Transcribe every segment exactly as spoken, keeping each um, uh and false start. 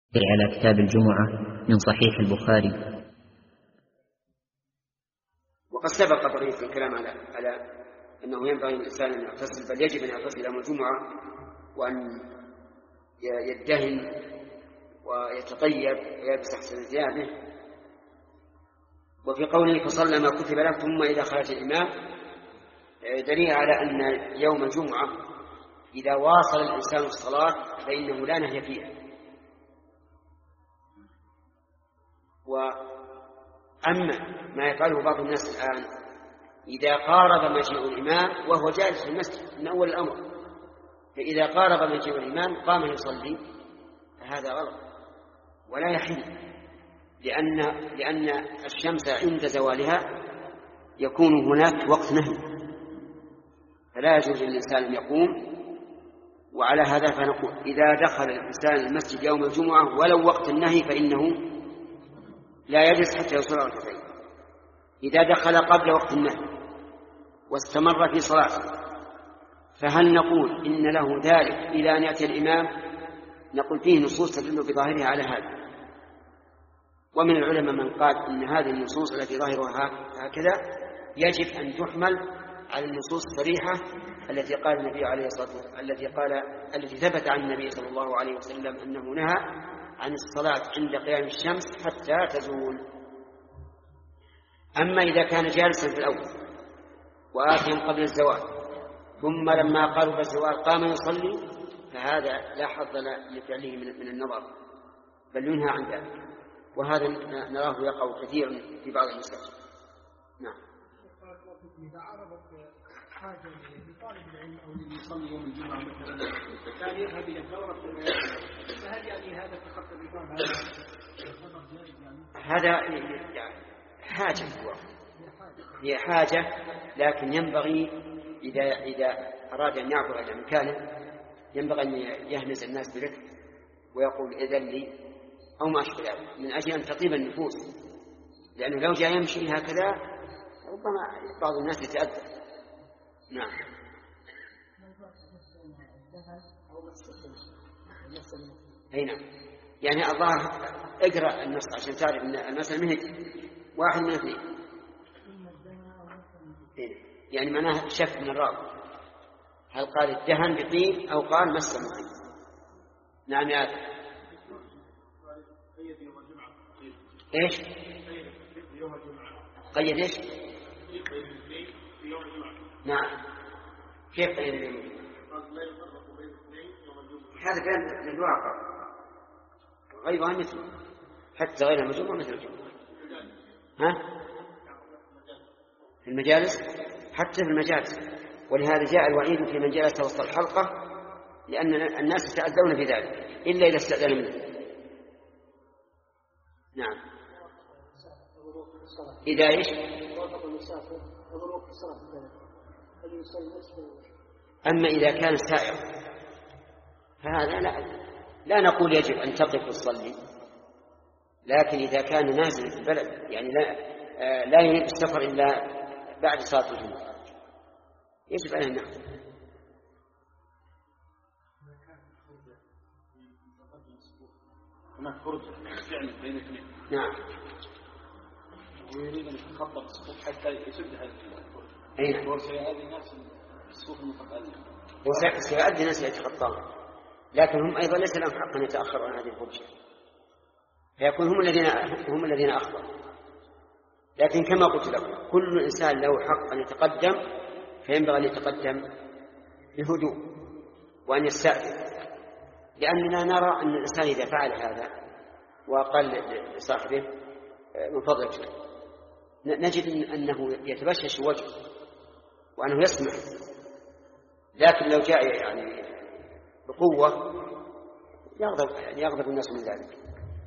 على كتاب الجمعة من صحيح البخاري. وقد سبق بقية الكلام على على أنه ينبغي للإنسان أن يغتسل، بل يجب أن يغتسل يوم الجمعة وأن يدهن ويتطيب ويلبس أحسن ثيابه. وفي قوله فصلى ما كتب له ثم إذا خرج الإمام دليل على أن يوم الجمعة إذا واصل الإنسان الصلاة فإنه لا نهي فيها. وأما ما يفعله بعض الناس الآن إذا قارب مجيء الإمام وهو جالس في المسجد من أول الأمر، فإذا قارب مجيء الإمام قام يصلي، فهذا غلط ولا يحل، لأن لأن الشمس عند زوالها يكون هناك وقت نهي، فلا يجوز للإنسان أن يقوم. وعلى هذا فنقول إذا دخل الإنسان المسجد يوم الجمعة ولو وقت النهي فإنه لا يجلس حتى يصلي ركعتين. إذا دخل قبل وقت النهي واستمر في صلاته فهل نقول إن له ذلك إلى أن يأتي الإمام؟ نقول فيه نصوص تدل بظاهرها على هذا، ومن العلماء من قال إن هذه النصوص التي ظاهرها هكذا يجب أن تحمل على النصوص الصريحة التي قال النبي عليه الصلاة والسلام التي قال التي ثبت عن النبي صلى الله عليه وسلم أنه نهى عن الصلاة عند قيام الشمس حتى تزول. أما إذا كان جالسا في الأول وآتيا قبل الزوال ثم لما قرب الزوال قام يصلي فهذا لا حظ لفعله من النظر، بل ينهى عن ذلك، وهذا نراه يقع كثيرا في بعض المساجد. نعم. إذا عرضت حاجة لطالب العلم أو ليصلي يوم الجمعة مثلا كان يذهب إلى الدورة فهل يعني هذا تخطى الإمام هذا هذا حاجة هو هي حاجة، لكن ينبغي إذا إذا أراد أن يعبر إلى مكانه ينبغي أن يهمز الناس برفق ويقول إذن لي أو ما أشبه ذلك، من أجل أن تطيب النفوس، لأنه لو جاء يمشي هكذا ربما بعض الناس يتأذى. نعم. أي نعم، يعني الله اقرأ النص عشان تعرف أن المسألة مهج واحد من اثنين، يعني معناها شك من الراوي هل قال الدهن بطيب أو قال مس مطيب. نعم يا أخي. إيش قيد إيش؟ نعم. كيف قيد اليوم؟ هذا كان للواقع غيرها مثل حتى غير المجموعة مثل الجمعة. ها؟ في المجالس، حتى في المجالس، ولهذا جاء الوعيد في من جلس وسط الحلقة، لأن الناس يتأذون في ذلك إلا إذا استأذن منه. نعم. إذا إيش؟ أما إذا كان سائر فهذا لا لا نقول يجب أن تقف وتصلي، لكن إذا كان نازل في البلد يعني لا لا يريد السفر إلا بعد صلاة الجمعة يجب أن نأخذ. هناك فرصة فعلا بين اثنين. نعم. ويريد أن يتخطى الصفوف حتى يسد هذه الفرصة. أي نعم. وسيؤدي الناس الصفوف المتقدمة. وسيؤدي الناس يتخطون، لكن هم أيضا ليس لهم حق أن يتأخروا عن هذه الفرصة، فيكون هم الذين هم الذين أخطأوا. لكن كما قلت لكم كل إنسان له حق أن يتقدم، فينبغي أن يتقدم بهدوء وأن يستأذن، لأننا نرى أن الإنسان إذا فعل هذا وقال لصاحبه من فضلك نجد أنه يتبشش وجهه وأنه يسمع، لكن لو جاء يعني بقوة يغضب يعني يغضب الناس من ذلك.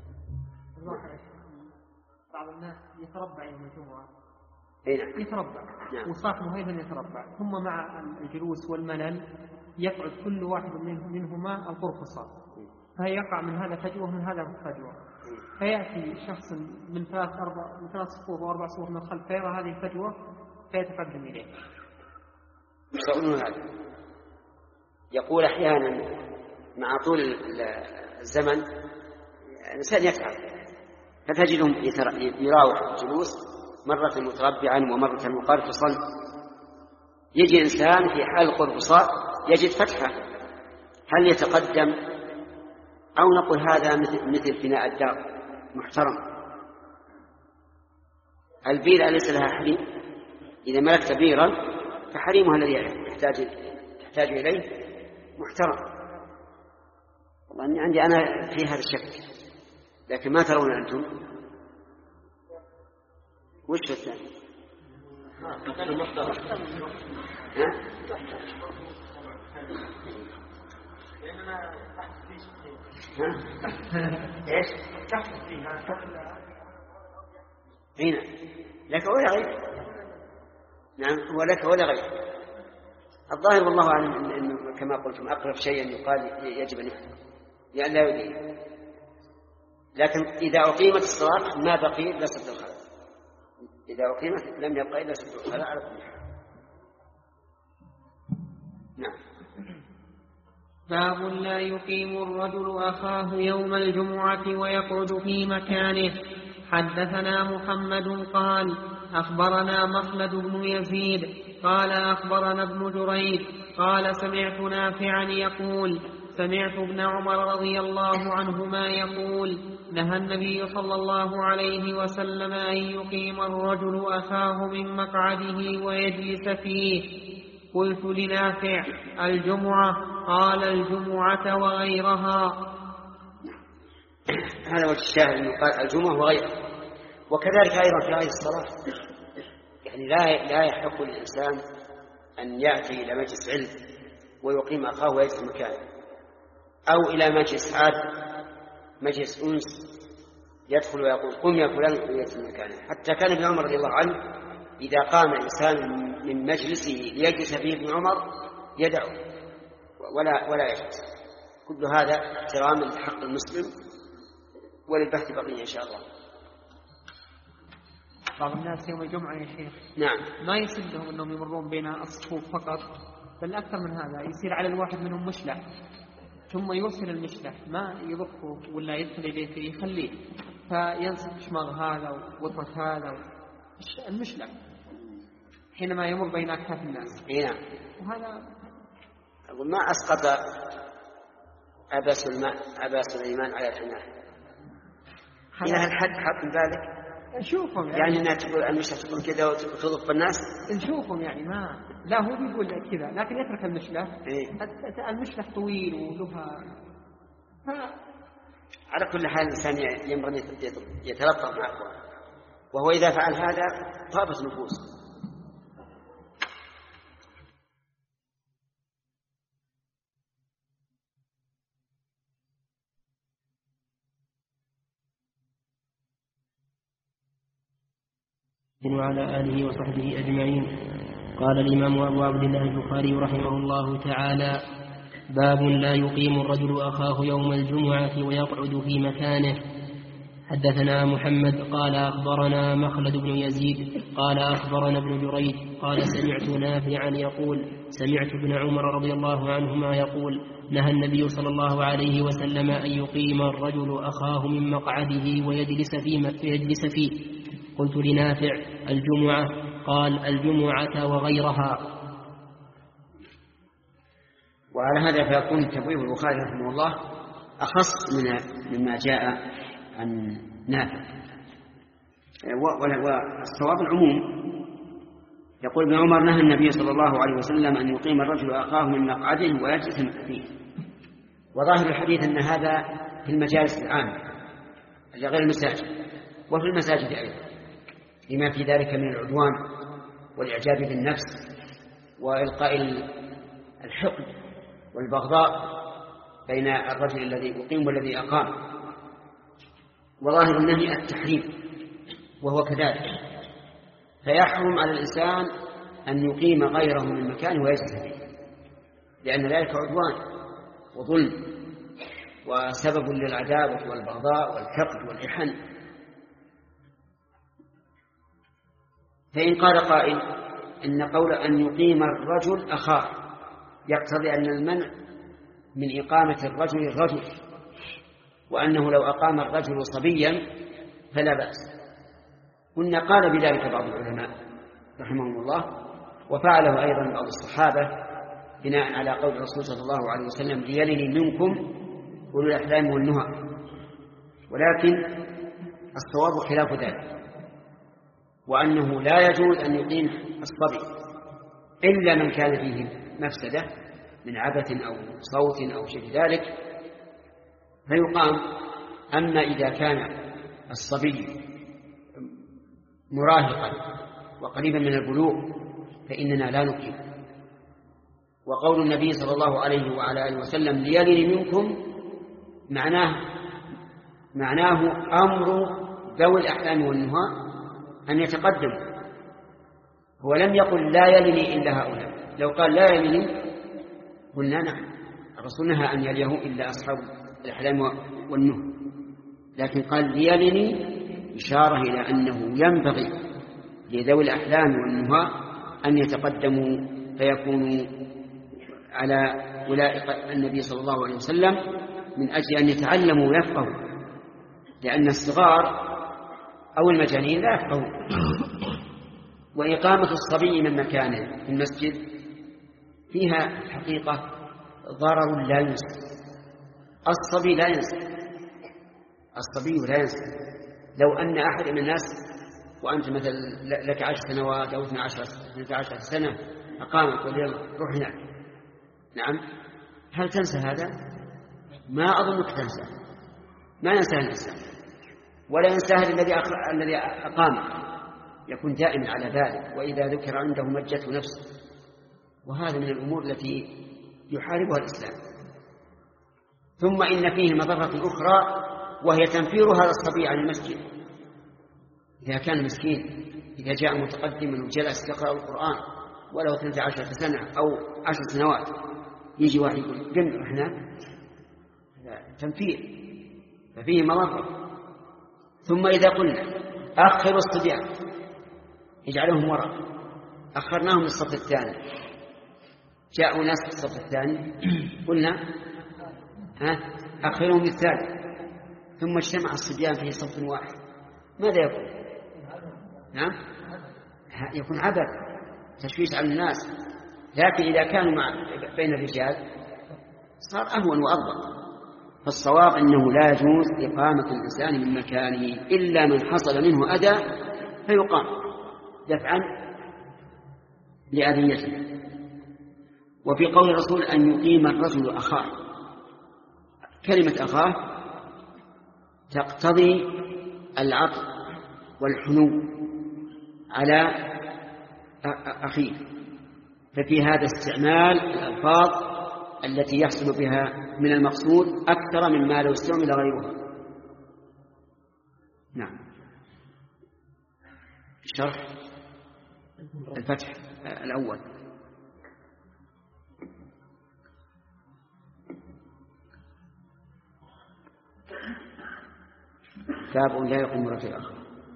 بعض الناس يتربع يوم الجمعة. نعم. يتربع. نعم. وصاحبه أيضا يتربع، ثم مع الجلوس والملل يقعد كل واحد منهما القرفصة، فيقع من هذا فجوة من هذا فجوة، فيأتي شخص من ثلاث أربع من ثلاث صفوف وأربع صفوف من الخلف فيرى هذه الفجوة فيتقدم إليه. يقولون هذا يقول أحيانا مع طول الزمن الإنسان يتعب، فتجدهم يراوح الجلوس مرة متربعا ومرة مقرفصا. يجي إنسان في حال القرفصاء يجد فتحة، هل يتقدم أو نقول هذا مثل بناء الدار محترم؟ البير أليس لها حريم؟ إذا ملكت بيرا فحريمها الذي يحتاج تحتاج إليه محترم. والله أني عندي أنا في هذا الشك، لكن ما ترون أنتم؟ وش الثاني؟ ها؟ ايش؟ هنا لك ولا غير؟ نعم هو لك ولا غير. الظاهر والله أعلم أنه كما قلتم أقرب شيئا يقال يجب أن يحكم لأن لا يدين، لكن إذا أقيمت الصلاة ما بقي إلا سد الخلل، إذا أقيمت لم يبقى إلا سد الخلل على كل حال. نعم. باب لا يقيم الرجل أخاه يوم الجمعة ويقعد في مكانه. حدثنا محمد قال أخبرنا مخلد بن يزيد قال أخبرنا ابن جريج قال سمعت نافعا يقول سمعت ابن عمر رضي الله عنهما يقول نهى النبي صلى الله عليه وسلم أن يقيم الرجل أخاه من مقعده ويجلس فيه. قلت لنافع الجمعة؟ قال الجمعة وغيرها. هذا وجه الشاهد أنه قال الجمعة وغيرها، وكذلك أيضا في هذه الصلاة، يعني لا لا يحق للإنسان أن يأتي إلى مجلس علم ويقيم أخاه ويجلس مكانه، أو إلى مجلس عاد مجلس أنس يدخل ويقول قم يا فلان ويجلس مكانه. حتى كان ابن عمر رضي الله عنه إذا قام إنسان من مجلسه ليجلس فيه ابن عمر يدعو ولا ولا يجلس. كل هذا احترام لحق المسلم، وللبحث بقية إن شاء الله. بعض الناس يوم الجمعة يا شيخ نعم ما يسدهم أنهم يمرون بين الصفوف فقط، بل أكثر من هذا يصير على الواحد منهم مشلح، ثم يوصل المشلح ما يضخه ولا يدخل إليه فيه يخليه، فينصف شماغ هذا وطرف هذا المشلح حينما يمر بين أكتاف الناس. نعم. وهذا أقول ما أسقط أبا سليمان أبا سليمان على الحمار. إلى هالحد حق ذلك؟ نشوفهم يعني, يعني أنها تقول المشلح تقول كذا وتضف الناس؟ نشوفهم يعني ما لا هو بيقول كذا لكن يترك المشلح. إيه؟ المشلح طويل ولها ف... على كل حال الإنسان ينبغي يتلطف مع أخوانه، وهو إذا فعل هذا طابت نفوس. وعلى آله وصحبه أجمعين. قال الإمام أبو عبد الله البخاري رحمه الله تعالى: باب لا يقيم الرجل أخاه يوم الجمعة ويقعد في مكانه. حدثنا محمد قال أخبرنا مخلد بن يزيد قال أخبرنا ابن جريج قال سمعت نافعا يقول سمعت ابن عمر رضي الله عنهما يقول نهى النبي صلى الله عليه وسلم أن يقيم الرجل أخاه من مقعده ويجلس فيه, فيه. قلت لنافع الجمعة؟ قال الجمعة وغيرها. وعلى هذا فيكون تبويب البخاري رحمه الله أخص من مما جاء عن نافع، والصواب العموم. يقول ابن عمر نهى النبي صلى الله عليه وسلم أن يقيم الرجل أخاه من مقعده ويجلس فيه. وظاهر الحديث أن هذا في المجالس العامة غير المساجد، وفي المساجد أيضا، لما في ذلك من العدوان والإعجاب بالنفس وإلقاء الحقد والبغضاء بين الرجل الذي أقيم والذي أقام. وظاهر النهي التحريم وهو كذلك، فيحرم على الإنسان أن يقيم غيره من مكانه ويجلس فيه، لأن ذلك عدوان وظلم وسبب للعداوة والبغضاء والحقد والإحن. فإن قال قائل إن قول أن يقيم الرجل أخاه يقتضي أن المنع من إقامة الرجل الرجل، وأنه لو أقام الرجل صبيا فلا بأس. قلنا قال بذلك بعض العلماء رحمهم الله، وفعله أيضا بعض الصحابة بناء على قول الرسول صلى الله عليه وسلم ليلني منكم أولو الأحلام والنهى، ولكن الصواب خلاف ذلك، وأنه لا يجوز أن يقيم الصبي إلا من كان فيه مفسدة من عبث أو صوت أو شيء ذلك فيقام. أما إذا كان الصبي مراهقا وقريبا من البلوغ فإننا لا نقيم. وقول النبي صلى الله عليه وعلى آله وسلم ليلني منكم معناه معناه أمر ذوي الأحلام والنهى أن يتقدم. هو لم يقل لا يلني إلا هؤلاء، لو قال لا يلني قلنا نعم الرسول نهى أن يليه إلا أصحاب الأحلام والنهى، لكن قال ليلني إشارة إلى أنه ينبغي لذوي الأحلام والنهى أن يتقدموا فيكونوا على ولاء النبي صلى الله عليه وسلم من أجل أن يتعلموا ويفقهوا، لأن الصغار أو المجانين لا يفقهون. وإقامة الصبي من مكانه في المسجد فيها حقيقة ضرر لا ينسى. الصبي لا ينسى، الصبي لا ينسى. لو أن أحد من الناس وأنت مثل لك عشر سنوات أو اثنى عشر سنة أقامك واليوم روح هناك، نعم، هل تنسى هذا؟ ما أظنك تنسى، ما ينسى الإنسان ولا ينسى الذي الذي أقامك، يكون دائما على ذلك، وإذا ذكر عنده مجته نفسه. وهذا من الأمور التي يحاربها الإسلام. ثم إن فيه مضرة أخرى وهي تنفير هذا الصبي عن المسجد. إذا كان مسكين، إذا جاء متقدما وجلس يقرأ القرآن ولو اثنتا عشرة سنة أو عشر سنوات يجي واحد يقول قم إحنا، تنفير، ففيه مضرة. ثم إذا قلنا أخروا الصبيان اجعلهم وراء، أخرناهم للصف الثاني، جاءوا ناس في الصف الثاني قلنا ها أخرهم الثالث، ثم اجتمع الصبيان في صف واحد، ماذا يكون؟ نعم يكون عبث، تشويش على الناس. لكن إذا كانوا مع بين الرجال صار أهون وأضبط. فالصواب أنه لا يجوز إقامة الإنسان من مكانه إلا من حصل منه أذى فيقام دفعا لأذيته. وفي قول الرسول أن يقيم الرجل أخاه، كلمة أخاه تقتضي العطف والحنو على أخيه، ففي هذا استعمال الألفاظ التي يحصل بها من المقصود أكثر مما لو استعمل غيرها. نعم. شرح الفتح الأول. باب لا يقوم رجل آخر.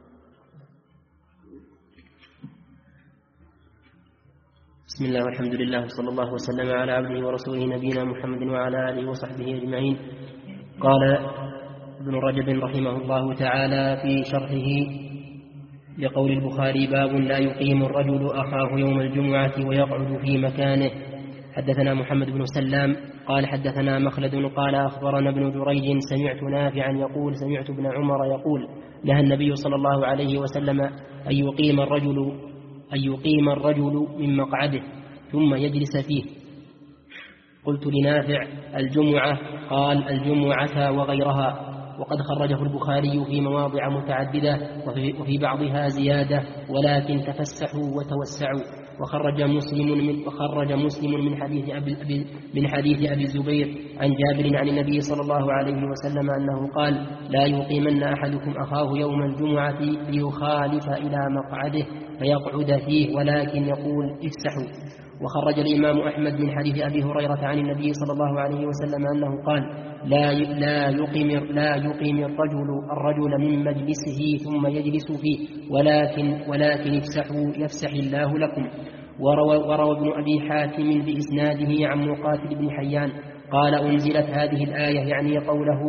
بسم الله والحمد لله وصلى الله وسلم على عبده ورسوله نبينا محمد وعلى آله وصحبه أجمعين. قال ابن رجب رحمه الله تعالى في شرحه لقول البخاري: باب لا يقيم الرجل أخاه يوم الجمعة ويقعد في مكانه. حدثنا محمد بن سلام قال حدثنا مخلد قال أخبرنا ابن جريج سمعت نافعا يقول سمعت ابن عمر يقول: نهى النبي صلى الله عليه وسلم أن يقيم الرجل أن يقيم الرجل من مقعده ثم يجلس فيه. قلت لنافع: الجمعة؟ قال: الجمعة وغيرها. وقد خرجه البخاري في مواضع متعددة وفي بعضها زيادة: ولكن تفسحوا وتوسعوا. وخرج مسلم من وخرج مسلم من حديث أبي من حديث أبي الزبير عن جابر عن النبي صلى الله عليه وسلم أنه قال: لا يقيمن أحدكم أخاه يوم الجمعة ليخالف إلى مقعده فيقعد فيه، ولكن يقول: افسحوا. وخرج الإمام أحمد من حديث أبي هريرة عن النبي صلى الله عليه وسلم أنه قال: لا لا يقيم لا يقيم الرجل الرجل من مجلسه ثم يجلس فيه، ولكن ولكن افسحوا يفسح الله لكم. وروى, وروى ابن أبي حاتم بإسناده عن مقاتل بن حيان قال: أنزلت هذه الآية، يعني قوله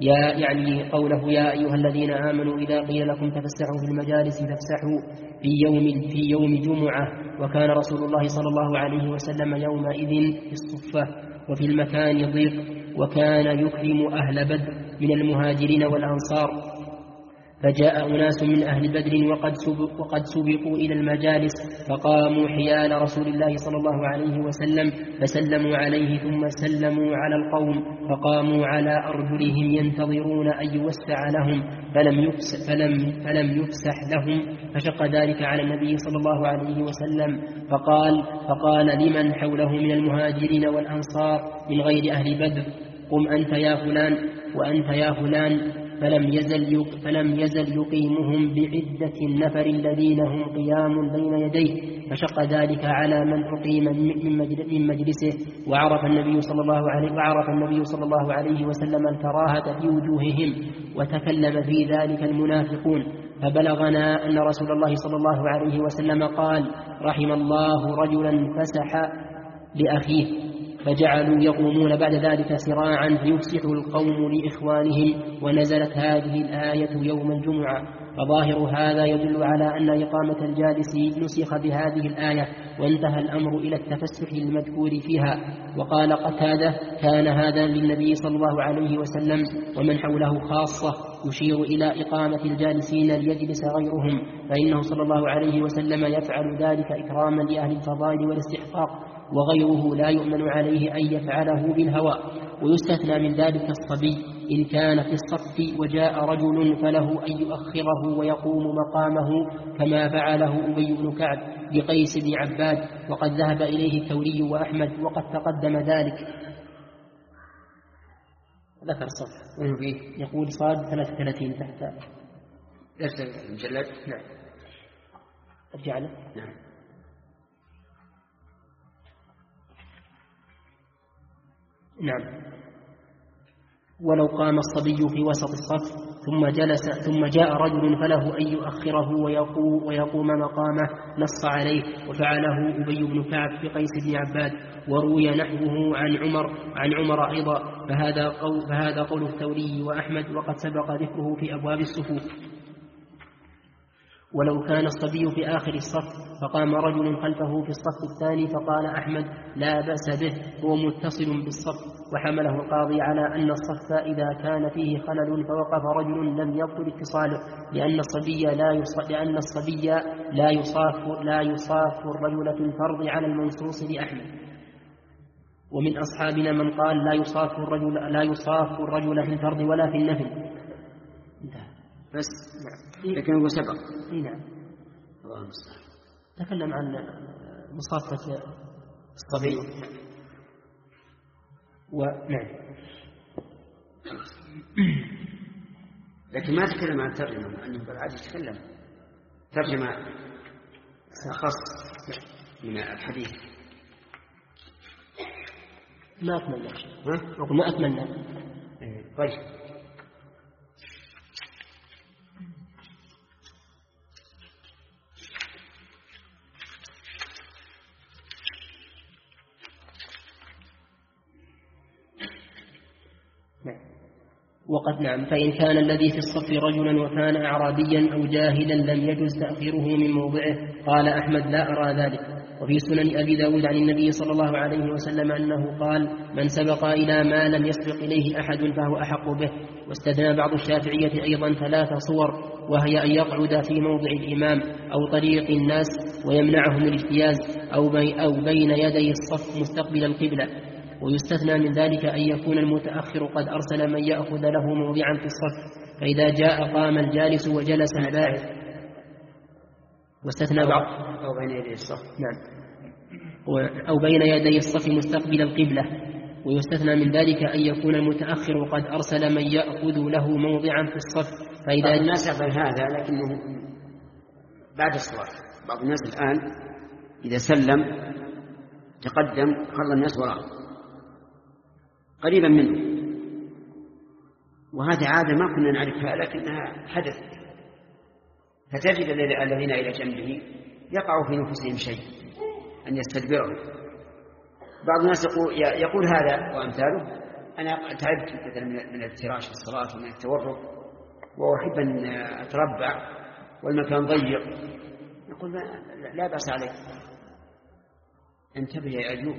يا يعني قوله يا أيها الذين آمنوا إذا قيل لكم تفسحوا في المجالس فافسحوا في يوم في يوم جمعة. وكان رسول الله صلى الله عليه وسلم يومئذ في الصفة وفي المكان ضيق، وكان يكرم أهل بدر من المهاجرين والأنصار. فجاء أناس من أهل بدر وقد, سبق وقد سبقوا إلى المجالس، فقاموا حيال رسول الله صلى الله عليه وسلم فسلموا عليه، ثم سلموا على القوم، فقاموا على أرجلهم ينتظرون أن يوسع لهم، فلم يفسح, فلم فلم يفسح لهم، فشق ذلك على النبي صلى الله عليه وسلم، فقال, فقال لمن حوله من المهاجرين والأنصار من غير أهل بدر: قم أنت يا فلان وأنت يا فلان. فلم يزل فلم يزل يقيمهم بعدة النفر الذين هم قيام بين يديه، فشق ذلك على من أقيم من مجلسه. وعرف النبي صلى الله عليه وعرف النبي صلى الله عليه وسلم الكراهة في وجوههم، وتكلم في ذلك المنافقون. فبلغنا أن رسول الله صلى الله عليه وسلم قال: رحم الله رجلا فسح لأخيه، فجعلوا يقومون بعد ذلك سراعا فيفسح القوم لإخوانهم. ونزلت هذه الآية يوم الجمعة، فظاهر هذا يدل على أن إقامة الجالس نسخ بهذه الآية، وانتهى الأمر إلى التفسح المذكور فيها. وقال قتادة: كان هذا للنبي صلى الله عليه وسلم ومن حوله خاصة، يشير إلى إقامة الجالسين ليجلس غيرهم، فإنه صلى الله عليه وسلم يفعل ذلك إكراما لأهل الفضائل والاستحقاق، وغيره لا يؤمن عليه أن يفعله بالهوى. ويستثنى من ذلك الصبي إن كان في الصف وجاء رجل فله أن يؤخره ويقوم مقامه، كما فعله أبي بن كعب بقيس بن عباد، وقد ذهب إليه الثوري وأحمد، وقد تقدم ذلك. ذكر الصف وين فيه؟ يقول صاد ثلاثة وثلاثين تحت درس المجلد. نعم. أرجع له. نعم. نعم. ولو قام الصبي في وسط الصف ثم جلس ثم جاء رجل فله أن يؤخره ويقوم, ويقوم مقامه نص عليه، وفعله أبي بن كعب في قيس بن عباد. وروي نحوه عن عمر عن عمر أيضا، فهذا قول, فهذا قول الثوري وأحمد، وقد سبق ذكره في أبواب الصفوف. ولو كان الصبي في آخر الصف فقام رجل خلفه في الصف الثاني فقال أحمد: لا بأس به، هو متصل بالصف. وحمله القاضي على أن الصف إذا كان فيه خلل فوقف رجل لم يبطل اتصاله، لأن الصبي لا يص... لأن الصبي لا يصاف لا يصاف الرجل في الفرض على المنصوص لأحمد. ومن أصحابنا من قال لا يصاف الرجل لا يصاف الرجل في الفرض ولا في النفل. بس نعم. لكن هو سبق. نعم. الله المستعان. تكلم عن مصافة الصبي. ونعم. لكن ما تكلم عن ترجمة، أنه بالعادة يتكلم ترجمة خاص من الحديث. ما أتمنى ما أتمنى طيب. وقد نعم. فإن كان الذي في الصف رجلا وكان أعرابيا أو جاهلا لم يجز تأخيره من موضعه. قال أحمد: لا أرى ذلك. وفي سنن أبي داود عن النبي صلى الله عليه وسلم أنه قال: من سبق إلى ما لم يسبق إليه أحد فهو أحق به. واستثنى بعض الشافعية أيضا ثلاث صور، وهي أن يقعد في موضع الإمام أو طريق الناس ويمنعهم الاجتياز، أو, بي أو بين يدي الصف مستقبل القبلة. ويستثنى من ذلك أن يكون المتأخر قد أرسل من يأخذ له موضعا في الصف، فإذا جاء قام الجالس وجلس الباعث. واستثنى بعض أو بين يدي الصف. نعم. أو بين يدي الصف مستقبل القبلة. ويستثنى من ذلك أن يكون المتأخر قد أرسل من يأخذ له موضعا في الصف، فإذا بعض الناس يقبل هذا لكنه بعد الصلاة. بعض الناس الآن إذا سلم تقدم خلى الناس وراءه قريبا منه، وهذه عادة ما كنا نعرفها لكنها حدث. فتجد الذين إلى جنبه يقع في نفسهم شيء أن يستدبره. بعض الناس يقول, يقول هذا وأمثاله أنا تعبت مثلا من الافتراش في الصلاة ومن التورك وأحب أن أتربع والمكان ضيق، نقول لا بأس عليك، انتبه يا أيوب،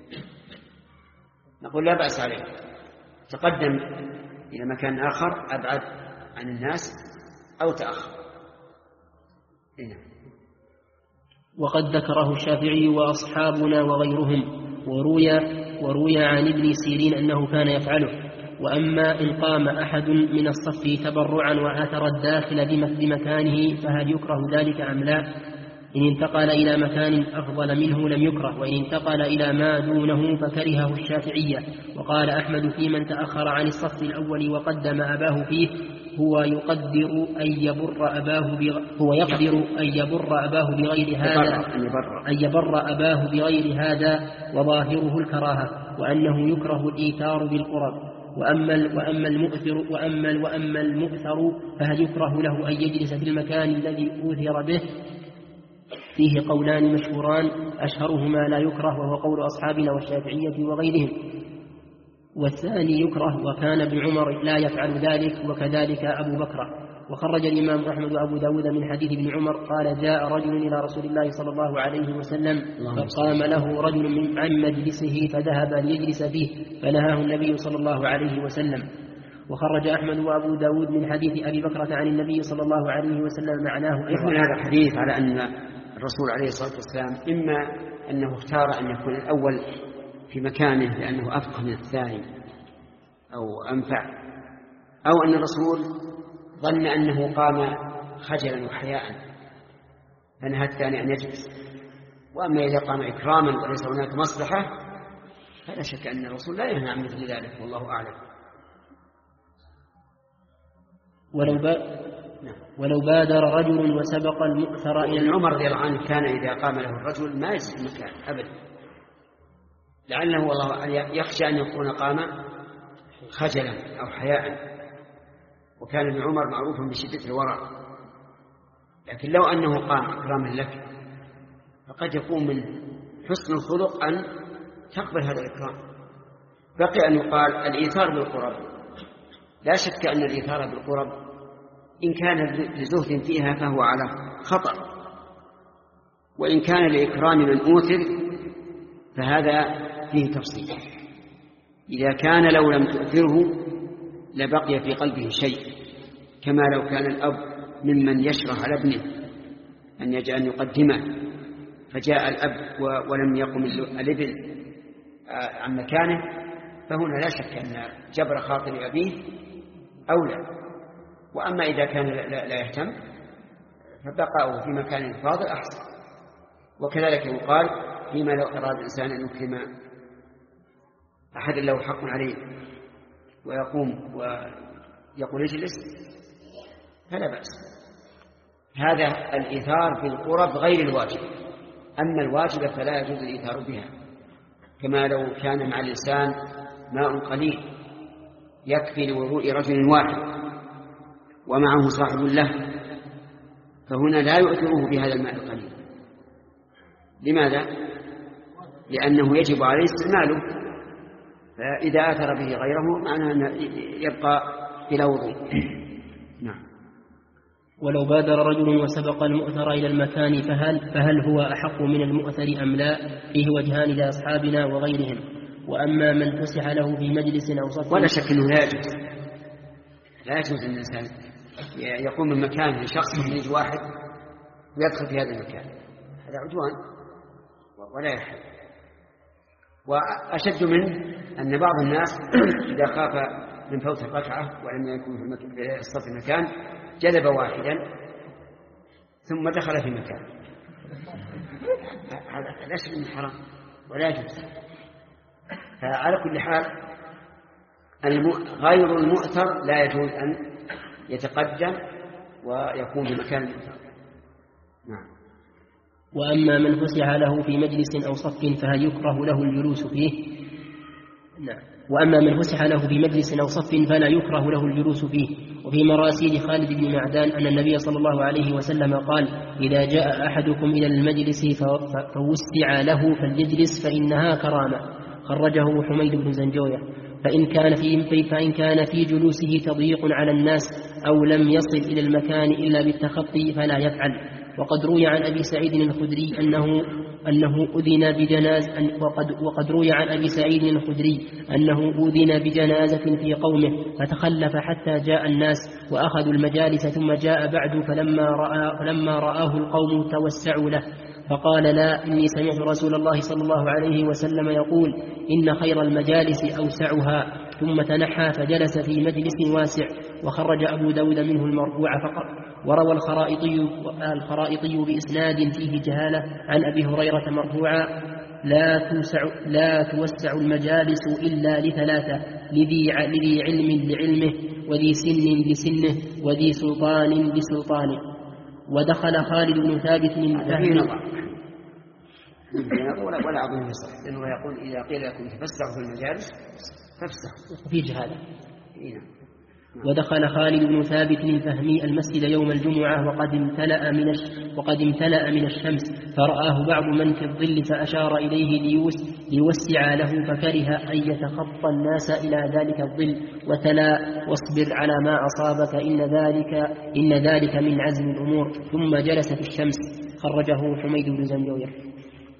نقول لا بأس عليك، تقدم إلى مكان آخر أبعد عن الناس أو تأخر. هنا. وقد ذكره الشافعي وأصحابنا وغيرهم، وروي, وروي عن ابن سيرين أنه كان يفعله. وأما إن قام أحد من الصف تبرعا وآثر الداخل بمكانه فهل يكره ذلك أم لا؟ إن انتقل إلى مكان أفضل منه لم يكره، وإن انتقل إلى ما دونه فكرهه الشافعية. وقال أحمد في من تأخر عن الصف الأول وقدم أباه فيه هو يقدر أن يبر أباه هو يقدر أن يبر أباه بغير هذا أن يبر أباه بغير هذا وظاهره الكراهة، وأنه يكره الإيثار بالقرب. وأما وأما المؤثر وأما وأما المؤثر فهل يكره له أن يجلس في المكان الذي أوثر به؟ فيه قولان مشهوران، أشهرهما لا يكره وهو قول أصحابنا والشافعية وغيرهم، والثاني يكره وكان ابن عمر لا يفعل ذلك وكذلك أبو بكر. وخرج الإمام أحمد وأبو داود من حديث ابن عمر قال جاء رجل إلى رسول الله صلى الله عليه وسلم فقام له رجل من عن مجلسه فذهب ليجلس فيه فنهاه النبي صلى الله عليه وسلم. وخرج أحمد وأبو داود من حديث أبي بكرة عن النبي صلى الله عليه وسلم معناه. يحمل هذا الحديث على أن الرسول عليه الصلاة والسلام إما أنه اختار أن يكون الأول في مكانه لأنه أفقه من الثاني أو أنفع، أو أن الرسول ظن أنه قام خجلا وحياء فنهى الثاني أن يجلس. وأما إذا قام إكراما وليس هناك مصلحة فلا شك أن الرسول لا ينهى عن مثل ذلك، والله أعلم. ولو, با... ولو بادر رجل وسبق المؤثر إلى عمر رضي الله عنه كان إذا قام له الرجل ما يجلس في المكان أبدا، لعله والله يخشى أن يكون قام خجلا أو حياء، وكان ابن عمر معروفا بشدة الورع. لكن لو أنه قام إكراما لك فقد يكون من حسن الخلق أن تقبل هذا الإكرام. بقي أن يقال الإيثار بالقرب، لا شك أن الإيثار بالقرب إن كان لزهد فيها فهو على خطأ، وإن كان لإكرام من أوثر فهذا فيه تفصيل. إذا كان لو لم تؤثره لبقي في قلبه شيء، كما لو كان الأب ممن يشرح على ابنه أن يجعل أن يقدمه فجاء الأب ولم يقم الابن عن مكانه، فهنا لا شك أن جبر خاطر أبيه أولى. وأما إذا كان لا يهتم فبقاؤه في مكان فاضل أحسن. وكذلك يقال فيما لو أراد الإنسان أن يكرم أحد له حق عليه ويقوم ويقول اجلس فلا بأس. هذا الإيثار بالقرب غير الواجب، أما الواجب فلا يجوز الإيثار بها، كما لو كان مع الإنسان ماء قليل يكفي لوضوء رجل واحد ومعه صاحب له، فهنا لا يؤثره بهذا الماء القليل. لماذا؟ لأنه يجب عليه استعماله، فإذا آثر به غيره معناه أن يبقى بلا وضوء. نعم. ولو بادر رجل وسبق المؤثر إلى المكان فهل, فهل هو أحق من المؤثر أم لا؟ فيه وجهان لأصحابنا وغيرهم. وأما من فسح له في مجلس أو صف ولا شك أنه لا يجوز لا يجوز أن الإنسان يقوم من مكان لشخص يجي واحد ويدخل في هذا المكان، هذا عدوان ولا يحل. وأشد منه أن بعض الناس إذا خاف من فوت الركعة ولم يكن في الصف مكان جلب واحدا ثم دخل في مكان، هذا لا شك من حرام ولا يجوز. فعلى كل حال غير المؤثر لا يجوز أن يتقدم ويكون في مكان المؤثر. نعم. وأما من فسح له في مجلس أو صف فهل يكره له الجلوس فيه؟ نعم. وأما من فسح له في مجلس أو صف فلا يكره له الجلوس فيه. وفي مراسيل خالد بن معدان أن النبي صلى الله عليه وسلم قال إذا جاء أحدكم إلى المجلس فوسع له فليجلس فإنها كرامة. خرجه حميد بن زنجوية. فإن كان في فإن كان في جلوسه تضييق على الناس أو لم يصل إلى المكان إلا بالتخطي فلا يفعل. وقد روي عن أبي سعيد الخدري أنه أنه أذن بجنازة وقد, وقد روي عن أبي سعيد الخدري أنه أذن بجنازة في قومه فتخلف حتى جاء الناس وأخذوا المجالس ثم جاء بعد فلما, رأى فلما رآه القوم توسعوا له فقال لا إني سمعت رسول الله صلى الله عليه وسلم يقول إن خير المجالس أوسعها. ثم تنحى فجلس في مجلس واسع. وخرج أبو داود منه المرفوع فقط. وروى الخرائطي, الخرائطي بإسناد فيه جهالة عن أبي هريرة مرفوعا لا توسع, لا توسع المجالس إلا لثلاثة لذي, لذي علم لعلمه وذي سن لسنه وذي سلطان لسلطانه. ودخل خالد بن ثابت من فهم ولا ولا أظن يصح لأنه يقول إذا قيل لكم تفسحوا في المجالس فافسحوا في جهالة. ودخل خالد بن ثابت الفهمي المسجد يوم الجمعة وقد امتلأ من وقد امتلأ من الشمس فرآه بعض من في الظل فأشار إليه ليوس ليوسع له فكره أن يتخطى الناس إلى ذلك الظل وتلا واصبر على ما أصابك إن ذلك إن ذلك من عزم الأمور. ثم جلس في الشمس. خرجه حميد بن زنجوير.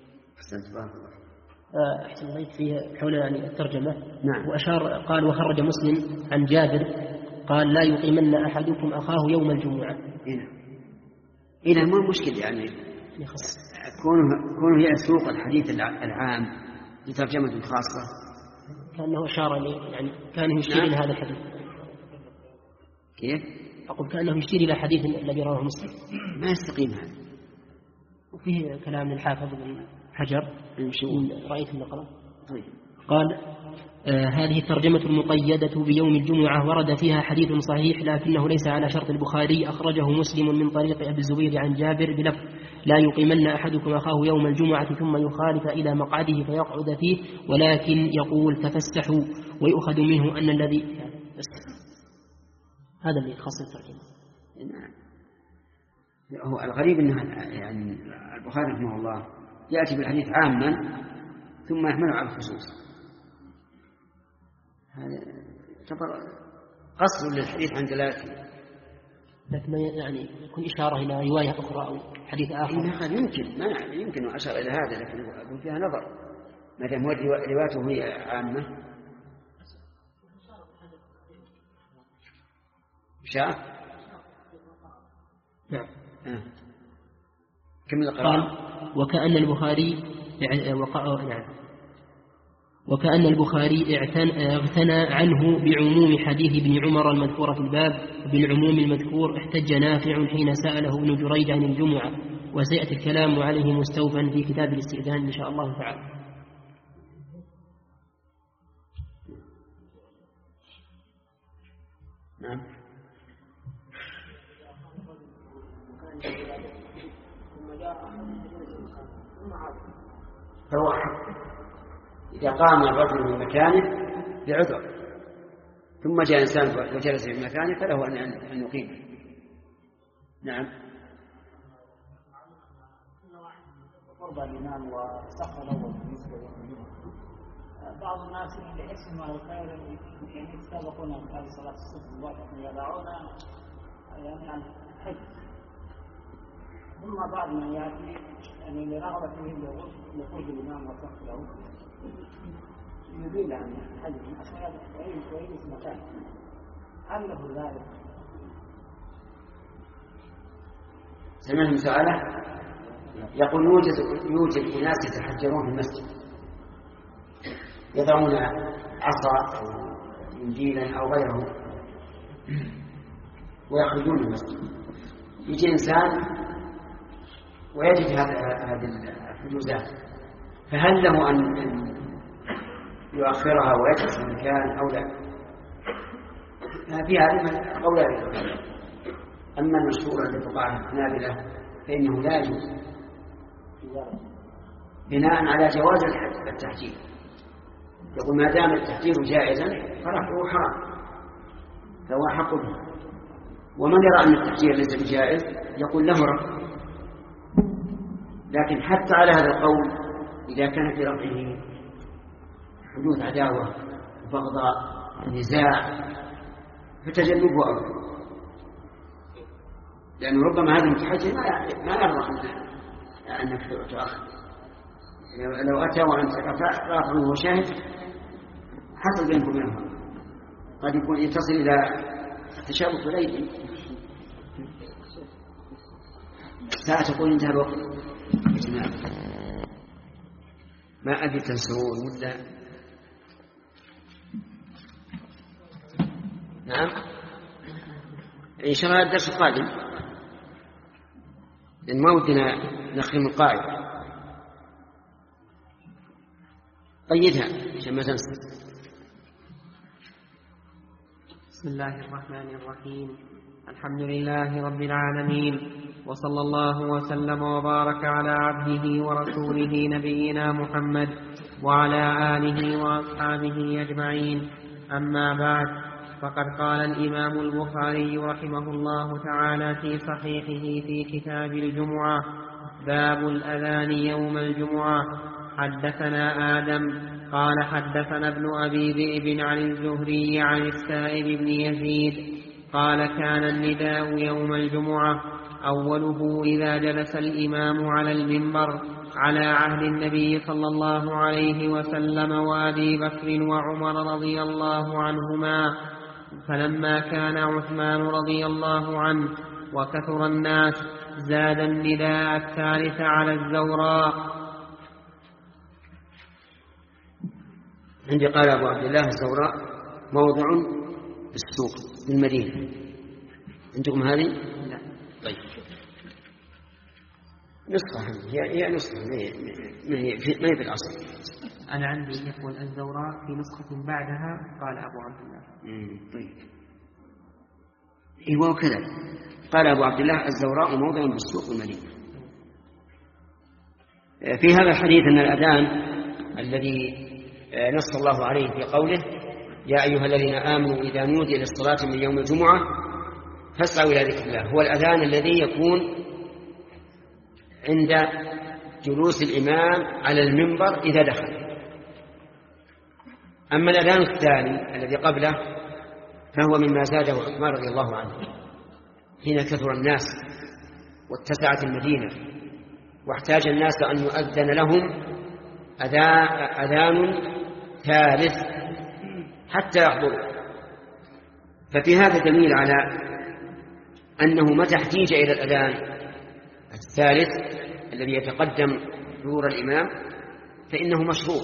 أحسن الله في حول يعني الترجمة. نعم. وأشار قال وخرج مسلم عن جابر قال لا يقيمن أحدكم أخاه يوم الجمعة. إيه إيه مو مشكلة يعني كونه كونه يسوق الحديث العام لترجمة خاصة كأنه أشار لي يعني كان يشير إلى هذا الحديث. كيف؟ أقول كأنه يشير إلى حديث الذي رواه مسلم. ما يستقيم هذا. وفيه كلام للحافظ بن حجر رأيت النقرة. طيب. قال آه هذه الترجمة المقيدة بيوم الجمعة ورد فيها حديث صحيح لكنه ليس على شرط البخاري. أخرجه مسلم من طريق أبي الزبير عن جابر بلفظ لا يقيمن أحدكم أخاه يوم الجمعة ثم يخالف إلى مقعده فيقعد فيه ولكن يقول تفسحوا ويؤخذ منه أن الذي هذا اللي خاص الترجمة. هو الغريب أنه يعني البخاري رحمه الله يأتي بالحديث عاما ثم يحمله على الخصوص. هذا يعتبر قصر للحديث عن دلالته. لكن يعني يكون إشارة إلى رواية أخرى أو حديث آخر. يمكن ما يمكن أن أشار إلى هذا لكن أقول فيها نظر ما دام روايته هي عامة. شاء نعم. آه. كم القراءة؟ وكأن البخاري وقع نعم وكأن البخاري اغتنى عنه بعموم حديث ابن عمر المذكور في الباب. بالعموم المذكور احتج نافع حين سأله ابن جريج عن الجمعة وسيأتي الكلام عليه مستوفا في كتاب الاستئذان إن شاء الله تعالى. نعم. فهو إذا قام الرجل من مكانه بعذر ثم جاء إنسان وجلس في مكانه فله أن يقيم. نعم. قرب الإمام وصف الأول بالنسبة للجمعة بعض الناس اللي يحسوا مع الخير يعني يتسابقون هذه صلاة الصبح الواقع يضعون يعني عن حج ثم بعض من يأتي يعني لرغبة فيه يخرج الإمام وصف له يزيل عن حج أصلا كويس مكان هل له ذلك؟ سمعهم سؤاله يقول يوجد يوجد أناس يتحجرون في المسجد يضعون عصا أو إنجيلا أو غيره ويخرجون من المسجد. يجي إنسان ويجد هذه الحجوزات فهل له أن يؤخرها ويجلس في المكان أو لا؟ في هذه قولان. أما المشهور عند فقهاء الحنابلة فإنه لا يجوز بناء على جواز التحجير. يقول ما دام التحجير جائزا فرفعه حرام فهو حق به. ومن يرى أن التحجير ليس بجائز يقول له رفع. لكن حتى على هذا القول إذا كان في رفعه حدوث عداوة بغضاء نزاع فتجنبه أولى، لأنه ربما هذا المتحجر ما يرضى أنك تؤخر. لو أتى وأنت رافع وهو شاهد حصل بينكم وبينهم، قد يكون يتصل إلى تشابك ليلي. ساعة تقول انتهى الوقت ما أدري تنسون مدة. نعم إن شاء الله الدرس القادم، لأن ما ودنا نختم القاعدة. قيدها عشان ما تنسى. بسم الله الرحمن الرحيم. الحمد لله رب العالمين، وصلى الله وسلم وبارك على عبده ورسوله نبينا محمد وعلى آله وأصحابه أجمعين. أما بعد، فقد قال الإمام البخاري رحمه الله تعالى في صحيحه في كتاب الجمعة: باب الأذان يوم الجمعة. حدثنا آدم قال حدثنا ابن أبي ذئب عن الزهري عن السائب بن يزيد قال كان النداء يوم الجمعة أوله إذا جلس الإمام على المنبر على عهد النبي صلى الله عليه وسلم وأبي بكر وعمر رضي الله عنهما، فلما كان عثمان رضي الله عنه وكثر الناس زاد النداء الثالث على الزوراء. عندي قال أبو عبد الله الزوراء موضع بالسوق بالمدينة. عندكم هذه؟ لا. طيب نسخة هي هي نسخة ما هي في ما هي في الأصل. أنا عندي يقول الزوراء في نسخة بعدها قال أبو عبد الله. امم طيب إيه وكذا قال أبو عبد الله الزوراء موضع بالسوق بالمدينة. في هذا الحديث أن الأذان الذي نص الله عليه في قوله: يا أيها الذين آمنوا إذا نودي للصلاة من يوم الجمعة فاسعوا إلى ذكر الله، هو الأذان الذي يكون عند جلوس الإمام على المنبر إذا دخل. أما الأذان الثاني الذي قبله فهو مما زاده عثمان رضي الله عنه حين كثر الناس واتسعت المدينة واحتاج الناس أن يؤذن لهم أذان ثالث حتى يحضروا. ففي هذا دليل على أنه متى احتيج إلى الأذان الثالث الذي يتقدم حضور الإمام فإنه مشروع.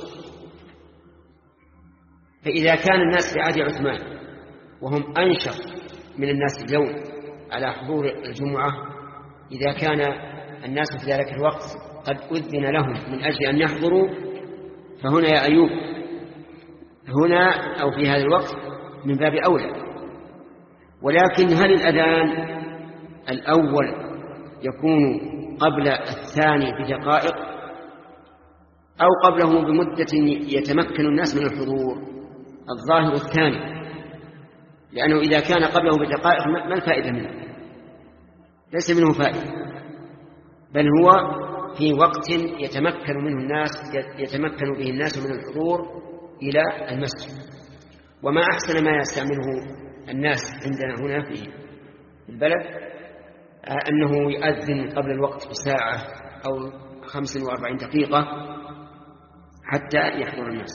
فإذا كان الناس في عهد عثمان وهم أنشط من الناس اليوم على حضور الجمعة، إذا كان الناس في ذلك الوقت قد أذن لهم من أجل أن يحضروا، فهنا يا أيوب هنا أو في هذا الوقت من باب أولى. ولكن هل الأذان الأول يكون قبل الثاني بدقائق أو قبله بمدة يتمكن الناس من الحضور؟ الظاهر الثاني، لأنه إذا كان قبله بدقائق ما الفائدة منه؟ ليس منه فائدة، بل هو في وقت يتمكن منه الناس يتمكن به الناس من الحضور إلى المسجد. وما أحسن ما يستعمله الناس عندنا هنا في البلد أنه يؤذن قبل الوقت بساعة أو خمس وأربعين دقيقة حتى يحضر الناس.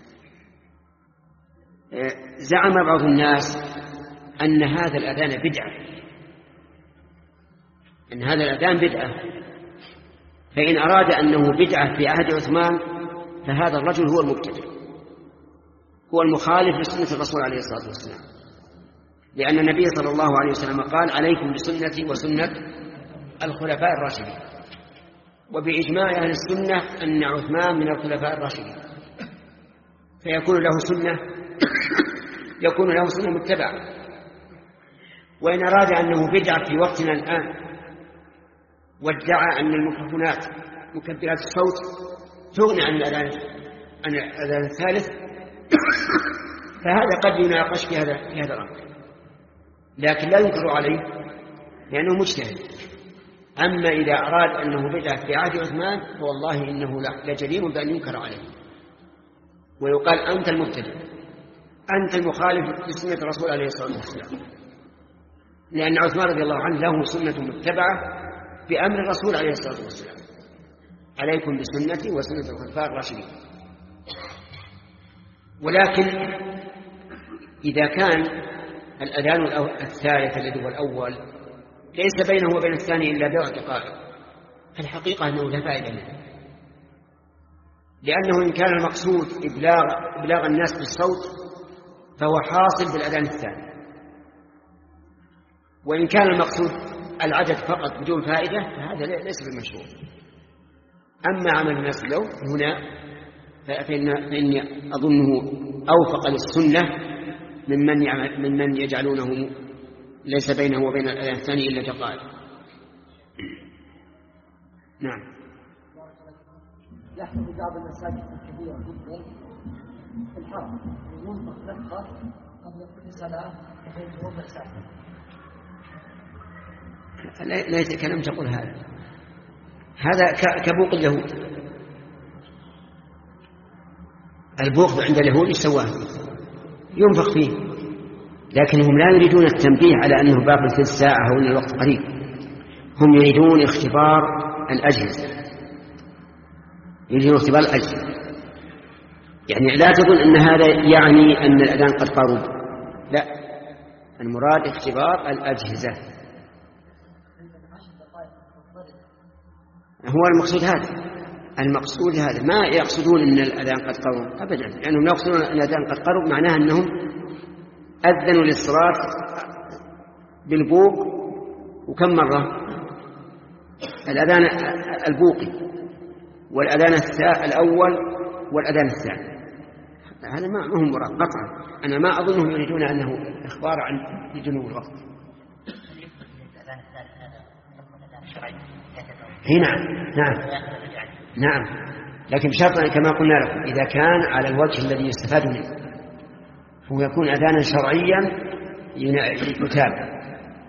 زعم بعض الناس أن هذا الأذان بدعة، أن هذا الأذان بدعة، فإن أراد أنه بدعة في عهد عثمان فهذا الرجل هو المبتدع، هو المخالف لسنة الرسول عليه الصلاة والسلام، لأن النبي صلى الله عليه وسلم قال: عليكم بسنتي وسنة الخلفاء الراشدين. وبإجماع أهل السنة أن عثمان من الخلفاء الراشدين، فيكون له سنة يكون له سنة متبعة. وإن أراد أنه بدعة في وقتنا الآن وادعى أن الميكروفونات مكبرات الصوت تغني عن الأذان عن الأذان الثالث فهذا قد يناقش في هذا في هذا الأمر، لكن لا ينكر عليه لأنه مجتهد. أما إذا أراد أنه بدعة في عهد عثمان فوالله إنه لجدير بأن ينكر عليه ويقال أنت المبتدع، أنت المخالف لسنة الرسول عليه الصلاة والسلام، لأن عثمان رضي الله عنه له سنة متبعة بأمر الرسول عليه الصلاة والسلام: عليكم بسنتي وسنة الخلفاء الراشدين. ولكن إذا كان الأذان الثالث الذي هو الأول ليس بينه وبين الثاني إلا بضع دقائق، فالحقيقة أنه لا فائدة منه، لأنه إن كان المقصود إبلاغ, إبلاغ الناس بالصوت فهو حاصل بالأذان الثاني، وإن كان المقصود العدد فقط بدون فائدة فهذا ليس بالمشروع. أما عمل الناس له هنا فإني أظنه أوفق للسنة ممن, ممن يجعلونه ليس بينه وبين الأذان الثاني إلا دقائق. نعم. يحصل في بعض المساجد الكبيرة جدا في الحرم ينطق لفظة قبل كل صلاة تخرج ربع ساعة. ليس كلام تقول هذا هذا كبوق اليهود. البوق عند اليهود يسواه ينفخ فيه، لكنهم لا يريدون التنبيه على أنه باقي ثلث ساعة أو أن الوقت قريب، هم يريدون اختبار الأجهزة، يريدون اختبار الأجهزة. يعني لا تظن أن هذا يعني أن الأذان قد قرب، لا، المراد اختبار الأجهزة. هو المقصود هذا، المقصود هذا، ما يقصدون أن الأذان قد قرب أبدا، لأنهم لا يقصدون أن الأذان قد قرب معناها أنهم أذنوا للصلاة بالبوق. وكم مرة الأذان البوقي والأذان الأول والأذان الثاني، هذا ما هم مراد قطعا. أنا ما أظنهم يريدون أنه إخبار عن جنوب الوقت. هنا نعم نعم، لكن بشرط كما قلنا لكم إذا كان على الوجه الذي يستفاد منه هو يكون أذانا شرعيا يتابع.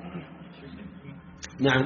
نعم.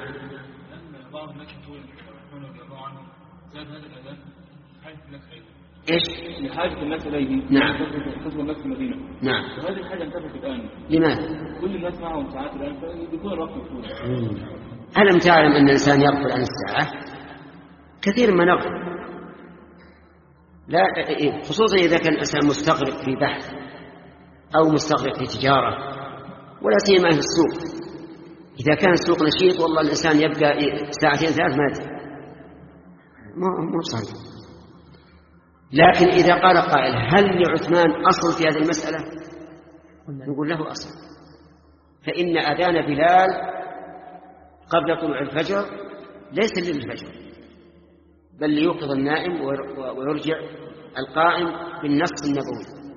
ايش؟ لحاجة الناس إليه. نعم. خصوصا الناس في المدينة. نعم. وهذه الحاجة انتبهت الآن. لماذا؟ كل الناس معهم ساعات الآن فيكون الوقت مفتوح. ألم تعلم أن الإنسان يغفل عن الساعة؟ كثير ما نغفل. لا، خصوصا إذا كان الإنسان مستغرق في بحث أو مستغرق في تجارة، ولا سيما في السوق. إذا كان السوق نشيط والله الإنسان يبقى ساعتين ثلاث ما يدري، مو صحيح. لكن إذا قال قائل هل لعثمان أصل في هذه المسألة؟ نقول له أصل، فإن أذان بلال قبل طلوع الفجر ليس للفجر، بل ليوقظ النائم ويرجع القائم بالنص النبوي.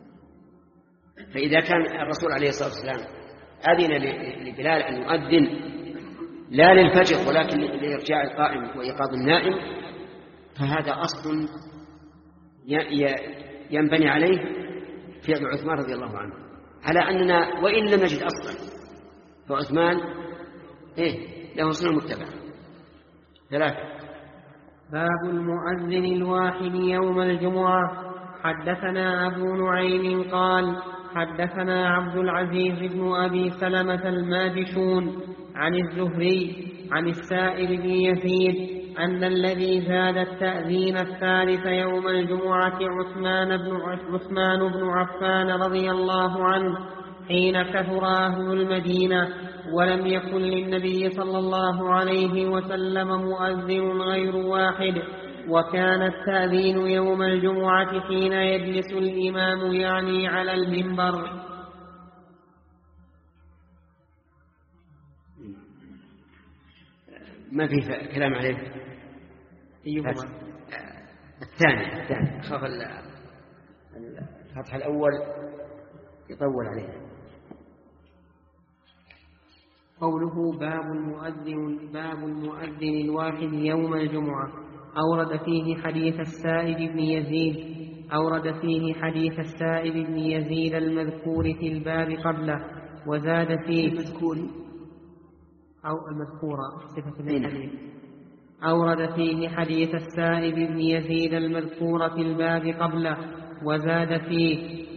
فإذا كان الرسول عليه الصلاة والسلام أذن لبلال أن يؤذن لا للفجر ولكن لإرجاع القائم وإيقاظ النائم، فهذا أصل ينبني عليه فعل عثمان رضي الله عنه، على أننا وإن لم نجد أصلا فعثمان إيه له سنة متبعة. ثلاثة. باب المؤذن الواحد يوم الجمعة. حدثنا أبو نعيم قال حدثنا عبد العزيز بن أبي سلمة الماجشون عن الزهري عن السائب بن يزيد أن الذي زاد التأذين الثالث يوم الجمعة عثمان بن, عثمان بن عفان رضي الله عنه حين كثر أهل المدينة ولم يكن للنبي صلى الله عليه وسلم مؤذن غير واحد، وكان التأذين يوم الجمعة حين يجلس الإمام يعني على المنبر. ما في كلام عليه. أيهما؟ الثاني الثاني خاف الفتح الأول يطول عليه. قوله باب المؤذن باب المؤذن الواحد يوم الجمعة أورد فيه حديث السائب بن يزيد أورد فيه حديث السائب بن يزيد المذكور في الباب قبله، وزاد فيه المذكور أو المذكورة صفة الحديث. أورد فيه حديث السائب بن يزيد المذكور في الباب قبله، وزاد فيه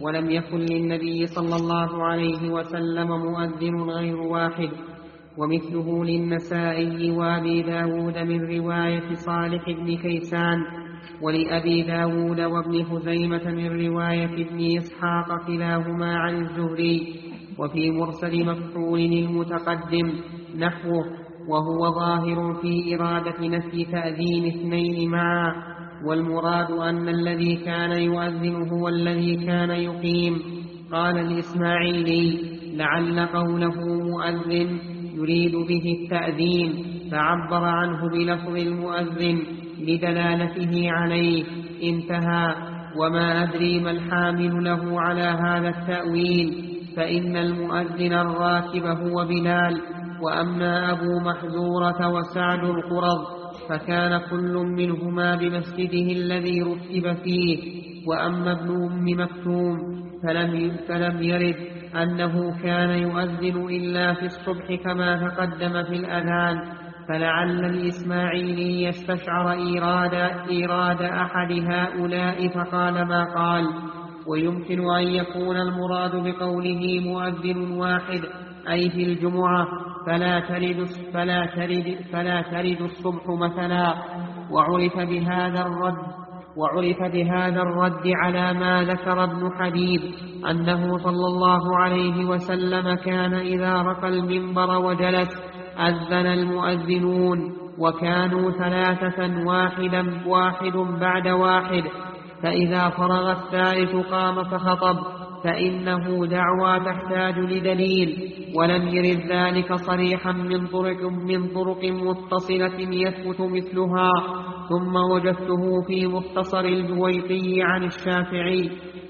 ولم يكن للنبي صلى الله عليه وسلم مؤذن غير واحد. ومثله للنسائي وأبي داود من رواية صالح بن كيسان، ولأبي داود وابن خزيمة من رواية ابن إسحاق كلاهما عن الزهري. وفي مرسل مفعول المتقدم نحوه، وهو ظاهر في إرادة نفي تأذين اثنين معا، والمراد أن الذي كان يؤذن هو الذي كان يقيم. قال الإسماعيلي: لعل قوله مؤذن يريد به التأذين، فعبر عنه بلفظ المؤذن لدلالته عليه. انتهى. وما أدري ما الحامل له على هذا التأويل، فإن المؤذن الراكب هو بلال، وأما أبو محذورة وسعد القرظ فكان كل منهما بمسجده الذي رتب فيه. وأما ابن أم مكتوم فلم, فلم يرد أنه كان يؤذن إلا في الصبح كما تقدم في الأذان، فلعل الإسماعيلي يستشعر إيراد, إيراد أحد هؤلاء فقال ما قال. ويمكن أن يكون المراد بقوله مؤذن واحد أي في الجمعة، فلا ترد, فلا ترد, فلا ترد الصبح مثلا. وعرف بهذا الرد وعرف بهذا الرد على ما ذكر ابن حبيب أنه صلى الله عليه وسلم كان إذا رقى المنبر وجلس أذن المؤذنون، وكانوا ثلاثة واحدا واحد بعد واحد، فإذا فرغ الثالث قام فخطب، فإنه دعوى تحتاج لدليل، ولم يرد ذلك صريحا من طرق, من طرق متصلة يثبت مثلها. ثم وجدته في مختصر البويطي عن الشافعي.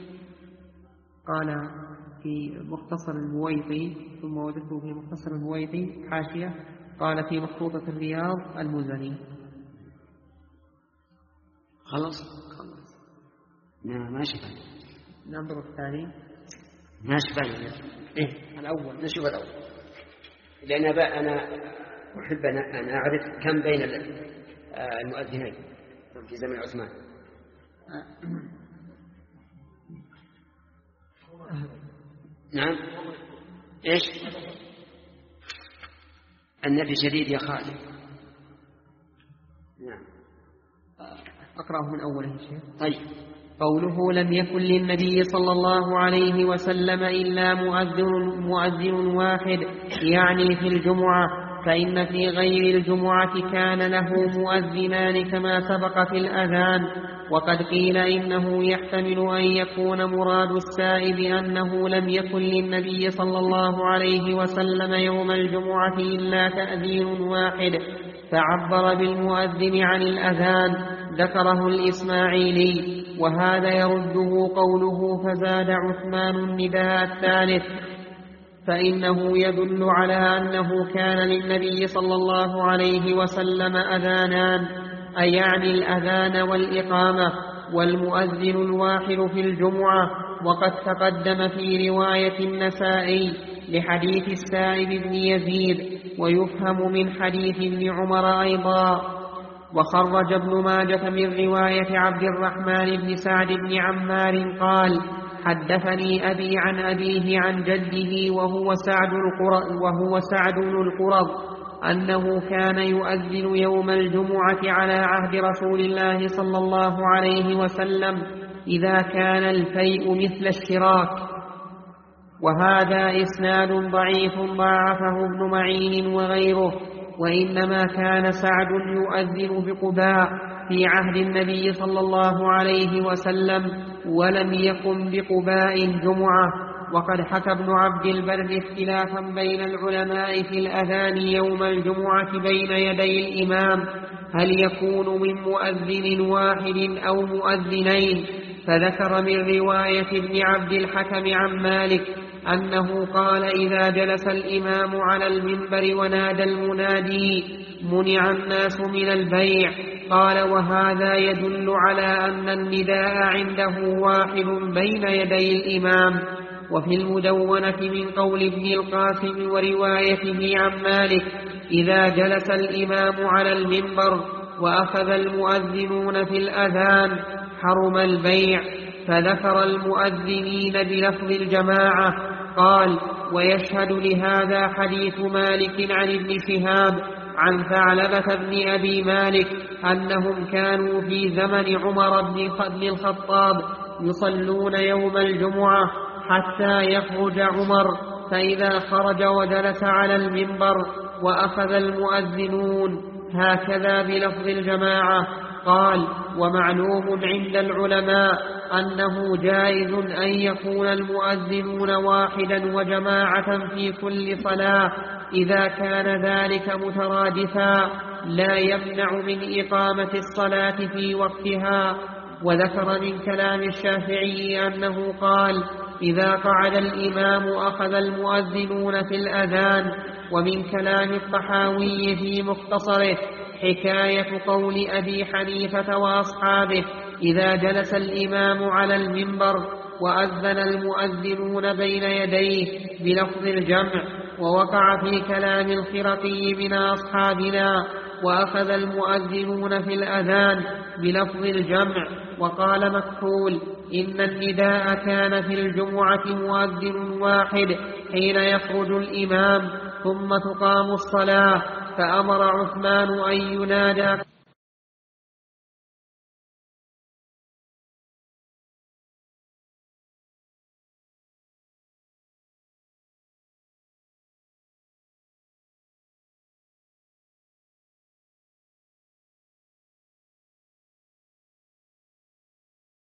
قال في مختصر البويطي، ثم وجدته في مختصر البويطي حاشية، قال في مخطوطة الرياض المزني. خلص خلص نعم ما شفت ننظر الثاني ما شفت إيه الأول نشوف الأول، لأن أنا أحب أن أعرف كم بين المؤذنين في زمن عثمان. نعم إيش النبي شديد يا خالد. نعم أقرأه من أوله شيء. طيب. قوله لم يكن للنبي صلى الله عليه وسلم إلا مؤذن, مؤذن واحد يعني في الجمعة، فإن في غير الجمعة كان له مؤذنان كما سبق في الأذان. وقد قيل إنه يحتمل أن يكون مراد السائب أنه لم يكن للنبي صلى الله عليه وسلم يوم الجمعة إلا تأذين واحد، فعبر بالمؤذن عن الأذان، ذكره الإسماعيلي. وهذا يرده قوله فزاد عثمان النداء الثالث، فإنه يدل على أنه كان للنبي صلى الله عليه وسلم أذانان، أي يعني الأذان والإقامة، والمؤذن الواحد في الجمعة. وقد تقدم في رواية النسائي لحديث السائب بن يزيد، ويفهم من حديث ابن عمر أيضا. وخرج ابن ماجة من رواية عبد الرحمن بن سعد بن عمار قال: حدثني أبي عن أبيه عن جده وهو سعد القرظ, وهو سعد القرظ أنه كان يؤذن يوم الجمعة على عهد رسول الله صلى الله عليه وسلم إذا كان الفيء مثل الشراك. وهذا إسناد ضعيف ضعفه ابن معين وغيره، وإنما كان سعد يؤذن بقباء في عهد النبي صلى الله عليه وسلم، ولم يقم بقباء جمعة. وقد حكى ابن عبد البر اختلافا بين العلماء في الأذان يوم الجمعة بين يدي الإمام، هل يكون من مؤذن واحد أو مؤذنين؟ فذكر من رواية ابن عبد الحكم عن مالك أنه قال: إذا جلس الإمام على المنبر ونادى المنادي منع الناس من البيع. قال: وهذا يدل على أن النداء عنده واحد بين يدي الإمام. وفي المدونة من قول ابن القاسم وروايته عن مالك: إذا جلس الإمام على المنبر وأخذ المؤذنون في الأذان حرم البيع. فذكر المؤذنين بلفظ الجماعة. قال: ويشهد لهذا حديث مالك عن ابن شهاب عن ثعلبة بن أبي مالك أنهم كانوا في زمن عمر بن الخطاب يصلون يوم الجمعة حتى يخرج عمر، فإذا خرج وجلس على المنبر وأخذ المؤذنون، هكذا بلفظ الجماعة. قال: ومعلوم عند العلماء أنه جائز أن يكون المؤذنون واحدا وجماعة في كل صلاة إذا كان ذلك مترادفا لا يمنع من إقامة الصلاة في وقتها. وذكر من كلام الشافعي أنه قال: إذا قعد الإمام أخذ المؤذنون في الأذان. ومن كلام الطحاوي في مختصره حكاية قول أبي حنيفة وأصحابه: إذا جلس الإمام على المنبر وأذن المؤذنون بين يديه بلفظ الجمع. ووقع في كلام الخرقي من أصحابنا: وأخذ المؤذنون في الأذان بلفظ الجمع. وقال مكحول: إن النداء كان في الجمعة مؤذن واحد حين يخرج الإمام ثم تقام الصلاة، فأمر عثمان أن ينادى